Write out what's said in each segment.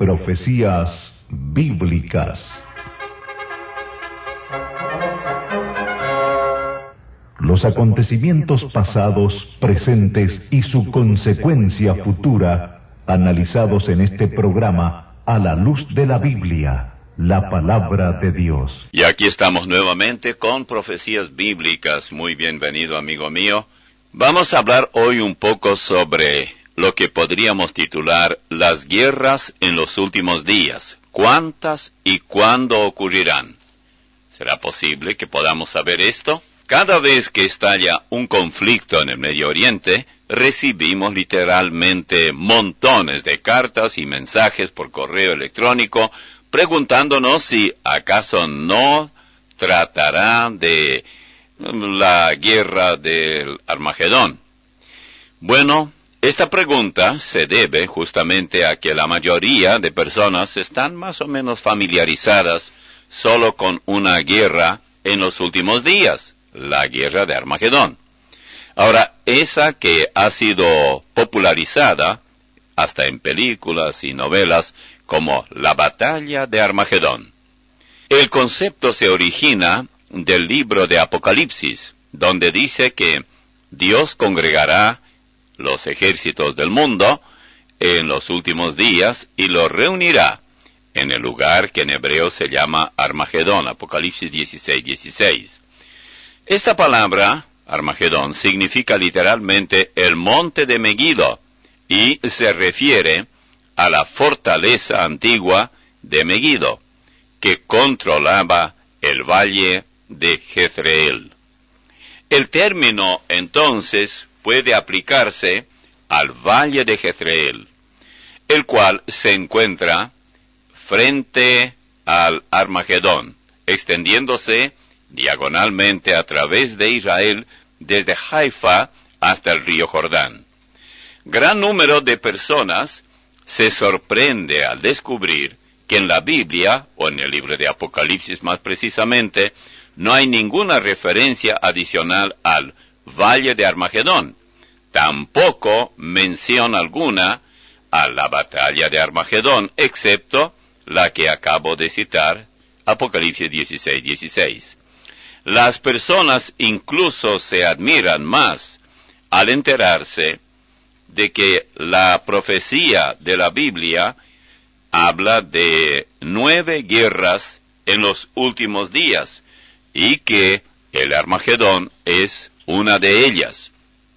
Profecías bíblicas. Los acontecimientos pasados, presentes y su consecuencia futura, analizados en este programa a la luz de la Biblia, la palabra de Dios. Y aquí estamos nuevamente con Profecías Bíblicas. Muy bienvenido, amigo mío. Vamos a hablar hoy un poco sobre lo que podríamos titular las guerras en los últimos días. ¿Cuántas y cuándo ocurrirán? ¿Será posible que podamos saber esto? Cada vez que estalla un conflicto en el Medio Oriente, recibimos literalmente montones de cartas y mensajes por correo electrónico preguntándonos si acaso no tratará de la guerra del Armagedón. Bueno, esta pregunta se debe justamente a que la mayoría de personas están más o menos familiarizadas solo con una guerra en los últimos días, la guerra de Armagedón. Ahora, esa que ha sido popularizada hasta en películas y novelas como la batalla de Armagedón. El concepto se origina del libro de Apocalipsis, donde dice que Dios congregará los ejércitos del mundo en los últimos días y los reunirá en el lugar que en hebreo se llama Armagedón, Apocalipsis 16:16. Esta palabra, Armagedón, significa literalmente el monte de Megiddo y se refiere a la fortaleza antigua de Megiddo, que controlaba el valle de Jezreel. El término, entonces, puede aplicarse al valle de Jezreel, el cual se encuentra frente al Armagedón, extendiéndose diagonalmente a través de Israel desde Haifa hasta el río Jordán. Gran número de personas se sorprende al descubrir que en la Biblia, o en el libro de Apocalipsis más precisamente, no hay ninguna referencia adicional al Valle de Armagedón. Tampoco mención alguna a la batalla de Armagedón, excepto la que acabo de citar, Apocalipsis 16:16. Las personas incluso se admiran más al enterarse de que la profecía de la Biblia habla de 9 guerras en los últimos días y que el Armagedón es una de ellas.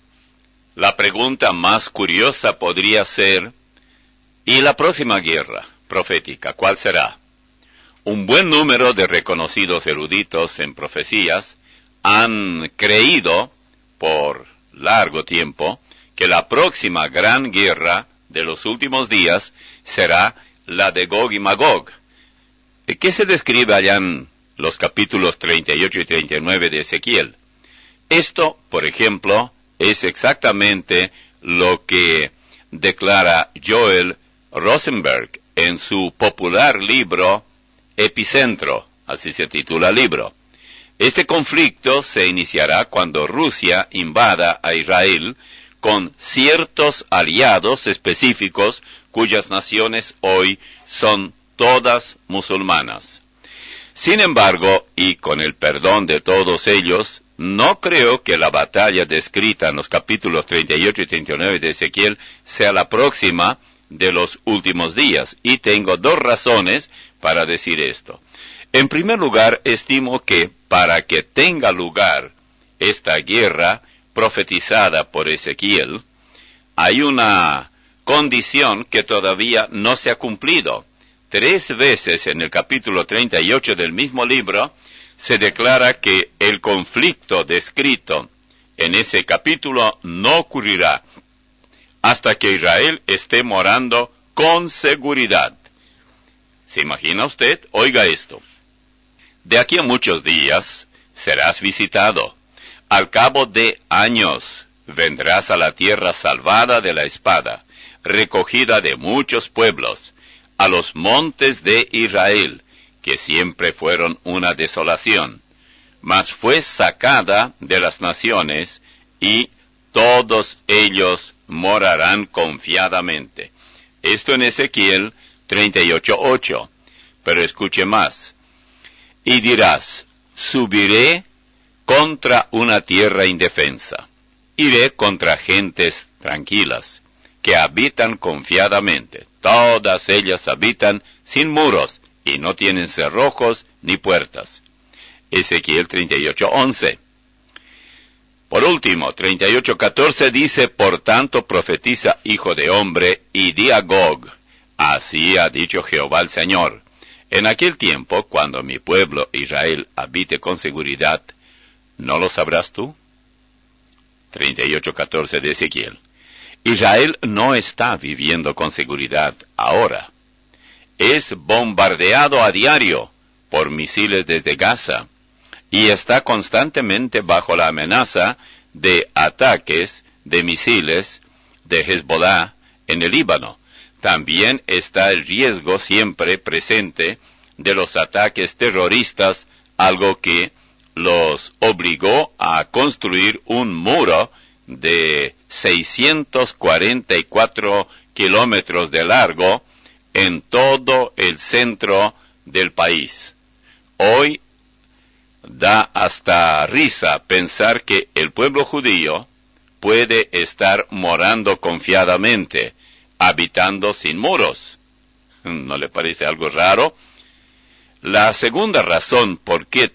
La pregunta más curiosa podría ser, ¿y la próxima guerra profética cuál será? Un buen número de reconocidos eruditos en profecías han creído por largo tiempo que la próxima gran guerra de los últimos días será la de Gog y Magog, que se describe allá en los capítulos 38 y 39 de Ezequiel. Esto, por ejemplo, es exactamente lo que declara Joel Rosenberg en su popular libro Epicentro, así se titula el libro. Este conflicto se iniciará cuando Rusia invada a Israel con ciertos aliados específicos cuyas naciones hoy son todas musulmanas. Sin embargo, y con el perdón de todos ellos, no creo que la batalla descrita en los capítulos 38 y 39 de Ezequiel sea la próxima de los últimos días, y tengo 2 razones para decir esto. En primer lugar, estimo que para que tenga lugar esta guerra profetizada por Ezequiel, hay una condición que todavía no se ha cumplido. 3 veces en el capítulo 38 del mismo libro se declara que el conflicto descrito en ese capítulo no ocurrirá hasta que Israel esté morando con seguridad. ¿Se imagina usted? Oiga esto. De aquí a muchos días serás visitado. Al cabo de años vendrás a la tierra salvada de la espada, recogida de muchos pueblos, a los montes de Israel, que siempre fueron una desolación, mas fue sacada de las naciones, y todos ellos morarán confiadamente. Esto en Ezequiel 38:8. Pero escuche más. Y dirás, subiré contra una tierra indefensa. Iré contra gentes tranquilas, que habitan confiadamente. Todas ellas habitan sin muros, y no tienen cerrojos ni puertas. Ezequiel 38:11. Por último, 38:14 dice, por tanto profetiza, hijo de hombre, y di a Gog, así ha dicho Jehová el Señor. En aquel tiempo, cuando mi pueblo Israel habite con seguridad, ¿no lo sabrás tú? 38:14 de Ezequiel. Israel no está viviendo con seguridad ahora. Es bombardeado a diario por misiles desde Gaza y está constantemente bajo la amenaza de ataques de misiles de Hezbollah en el Líbano. También está el riesgo siempre presente de los ataques terroristas, algo que los obligó a construir un muro de 644 kilómetros de largo en todo el centro del país. Hoy da hasta risa pensar que el pueblo judío puede estar morando confiadamente, habitando sin muros. ¿No le parece algo raro? La segunda razón por qué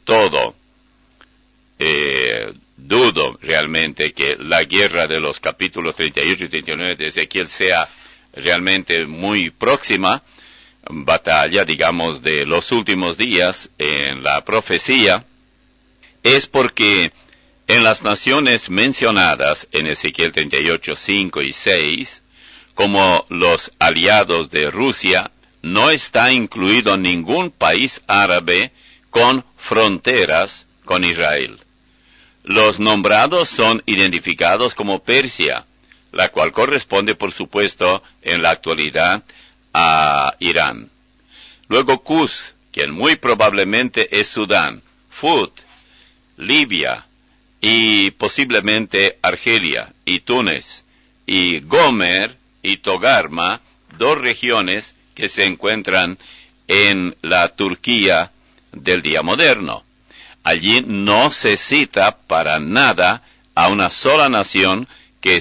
dudo realmente que la guerra de los capítulos 38 y 39 de Ezequiel sea realmente muy próxima, batalla, digamos, de los últimos días en la profecía, es porque en las naciones mencionadas en Ezequiel 38, 5 y 6, como los aliados de Rusia, no está incluido ningún país árabe con fronteras con Israel. Los nombrados son identificados como Persia, la cual corresponde, por supuesto, en la actualidad a Irán. Luego Cus, quien muy probablemente es Sudán, Fut, Libia y posiblemente Argelia y Túnez, y Gomer y Togarma, dos regiones que se encuentran en la Turquía del día moderno. Allí no se cita para nada a una sola nación que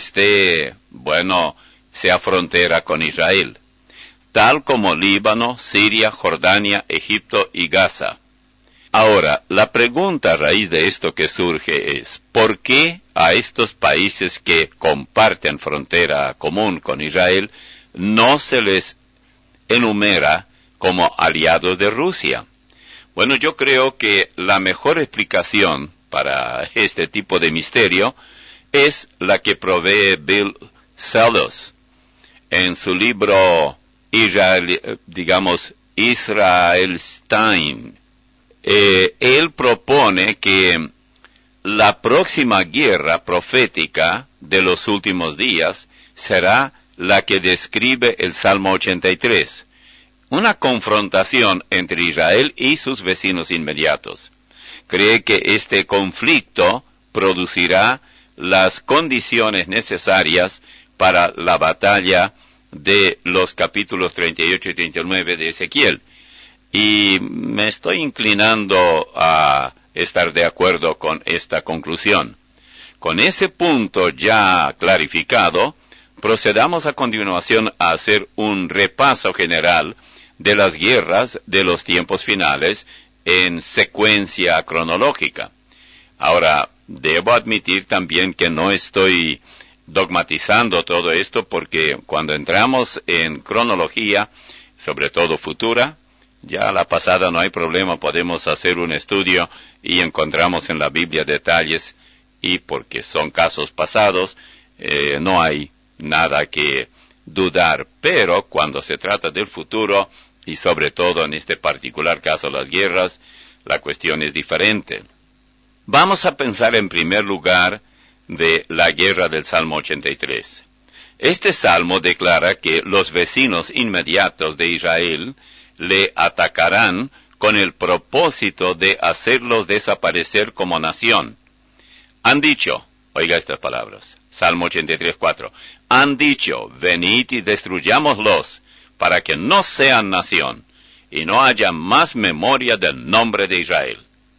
sea frontera con Israel, tal como Líbano, Siria, Jordania, Egipto y Gaza. Ahora, la pregunta a raíz de esto que surge es, ¿por qué a estos países que comparten frontera común con Israel no se les enumera como aliados de Rusia? Bueno, yo creo que la mejor explicación para este tipo de misterio es la que provee Bill Salus en su libro Israelstein. Él propone que la próxima guerra profética de los últimos días será la que describe el Salmo 83. Una confrontación entre Israel y sus vecinos inmediatos. Cree que este conflicto producirá las condiciones necesarias para la batalla de los capítulos 38 y 39 de Ezequiel. Y me estoy inclinando a estar de acuerdo con esta conclusión. Con ese punto ya clarificado, procedamos a continuación a hacer un repaso general de las guerras de los tiempos finales en secuencia cronológica. Ahora, debo admitir también que no estoy dogmatizando todo esto, porque cuando entramos en cronología, sobre todo futura, ya la pasada no hay problema, podemos hacer un estudio y encontramos en la Biblia detalles, y porque son casos pasados, no hay nada que dudar. Pero cuando se trata del futuro, y sobre todo en este particular caso las guerras, la cuestión es diferente. Vamos a pensar en primer lugar de la guerra del Salmo 83. Este salmo declara que los vecinos inmediatos de Israel le atacarán con el propósito de hacerlos desaparecer como nación. Han dicho, oiga estas palabras, Salmo 83:4, han dicho, venid y destruyámoslos, para que no sean nación y no haya más memoria del nombre de Israel.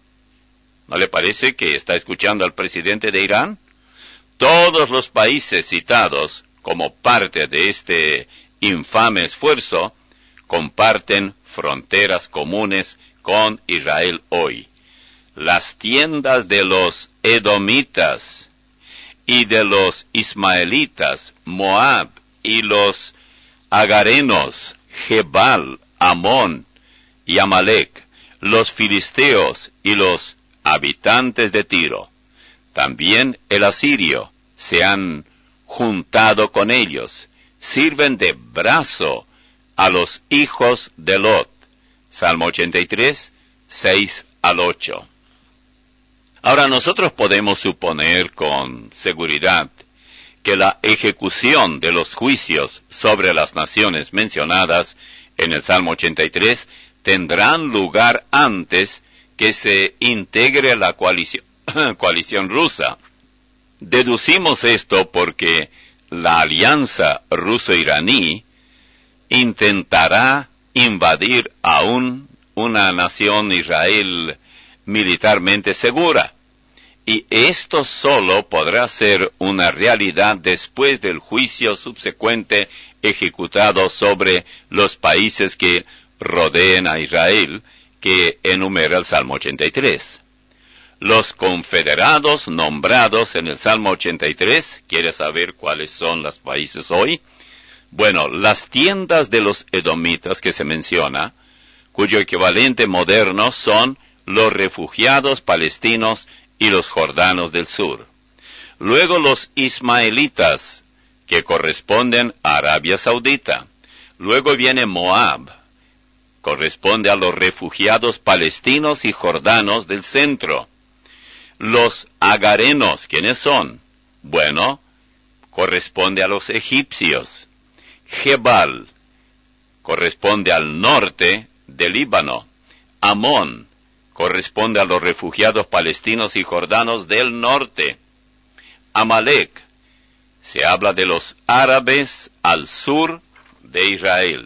¿No le parece que está escuchando al presidente de Irán? Todos los países citados como parte de este infame esfuerzo comparten fronteras comunes con Israel hoy. Las tiendas de los edomitas y de los ismaelitas, Moab y los agarenos, Jebal, Amón y Amalek, los filisteos y los habitantes de Tiro. También el asirio se han juntado con ellos, sirven de brazo a los hijos de Lot. Salmo 83, 6 al 8. Ahora nosotros podemos suponer con seguridad que la ejecución de los juicios sobre las naciones mencionadas en el Salmo 83 tendrán lugar antes que se integre la coalición rusa. Deducimos esto porque la alianza ruso-iraní intentará invadir aún una nación Israel militarmente segura, y esto solo podrá ser una realidad después del juicio subsecuente ejecutado sobre los países que rodeen a Israel, que enumera el Salmo 83. Los confederados nombrados en el Salmo 83, ¿quiere saber cuáles son los países hoy? Bueno, las tiendas de los edomitas que se menciona, cuyo equivalente moderno son los refugiados palestinos y los jordanos del sur. Luego los ismaelitas, que corresponden a Arabia Saudita. Luego viene Moab, corresponde a los refugiados palestinos y jordanos del centro. Los agarenos, ¿quiénes son? Bueno, corresponde a los egipcios. Jebal, corresponde al norte del Líbano. Amón, corresponde a los refugiados palestinos y jordanos del norte. Amalek, se habla de los árabes al sur de Israel.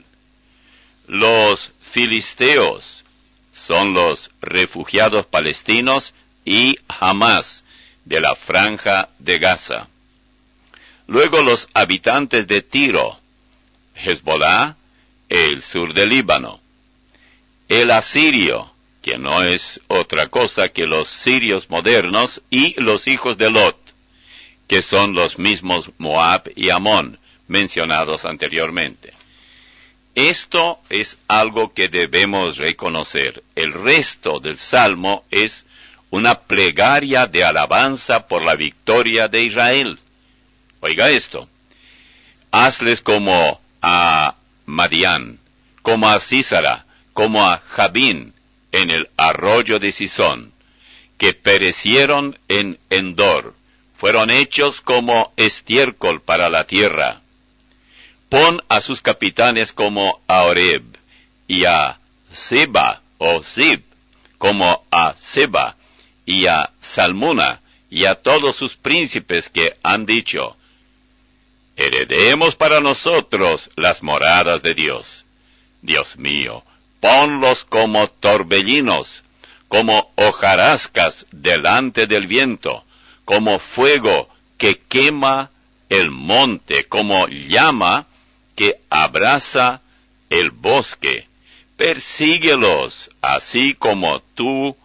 Los filisteos son los refugiados palestinos y Hamás de la franja de Gaza. Luego los habitantes de Tiro, Hezbolá, el sur del Líbano. El asirio, que no es otra cosa que los sirios modernos, y los hijos de Lot, que son los mismos Moab y Amón, mencionados anteriormente. Esto es algo que debemos reconocer. El resto del Salmo es una plegaria de alabanza por la victoria de Israel. Oiga esto. Hazles como a Madián, como a Sísara, como a Jabín, en el arroyo de Sisón, que perecieron en Endor, fueron hechos como estiércol para la tierra. Pon a sus capitanes como a Oreb, y a Seba o Zib, como a Seba, y a Salmuna, y a todos sus príncipes que han dicho, heredemos para nosotros las moradas de Dios. Dios mío, ponlos como torbellinos, como hojarascas delante del viento, como fuego que quema el monte, como llama que abraza el bosque. Persíguelos, así como tú,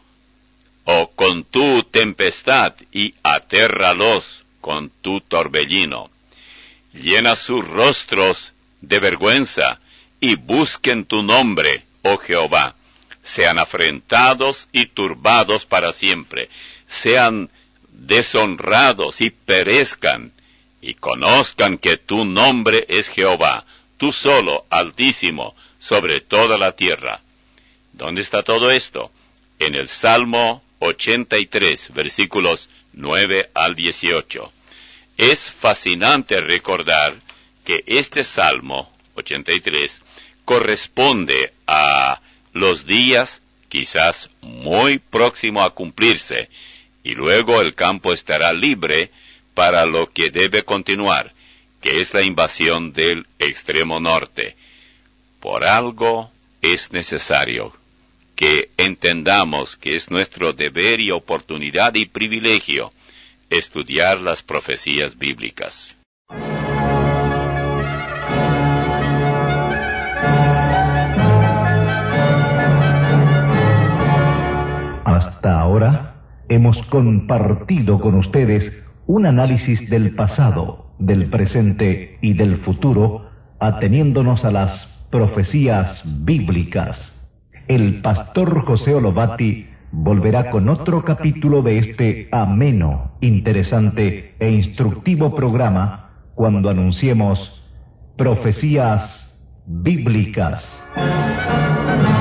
o con tu tempestad, y atérralos con tu torbellino. Llena sus rostros de vergüenza, y busquen tu nombre, oh Jehová. Sean afrentados y turbados para siempre. Sean deshonrados y perezcan, y conozcan que tu nombre es Jehová, tú solo, Altísimo, sobre toda la tierra. ¿Dónde está todo esto? En el Salmo 83, versículos 9 al 18. Es fascinante recordar que este Salmo 83 corresponde a los días quizás muy próximo a cumplirse, y luego el campo estará libre para lo que debe continuar, que es la invasión del extremo norte. Por algo es necesario que entendamos que es nuestro deber y oportunidad y privilegio estudiar las profecías bíblicas. Hasta ahora hemos compartido con ustedes un análisis del pasado, del presente y del futuro, ateniéndonos a las profecías bíblicas. El pastor José Olobati volverá con otro capítulo de este ameno, interesante e instructivo programa cuando anunciemos Profecías Bíblicas.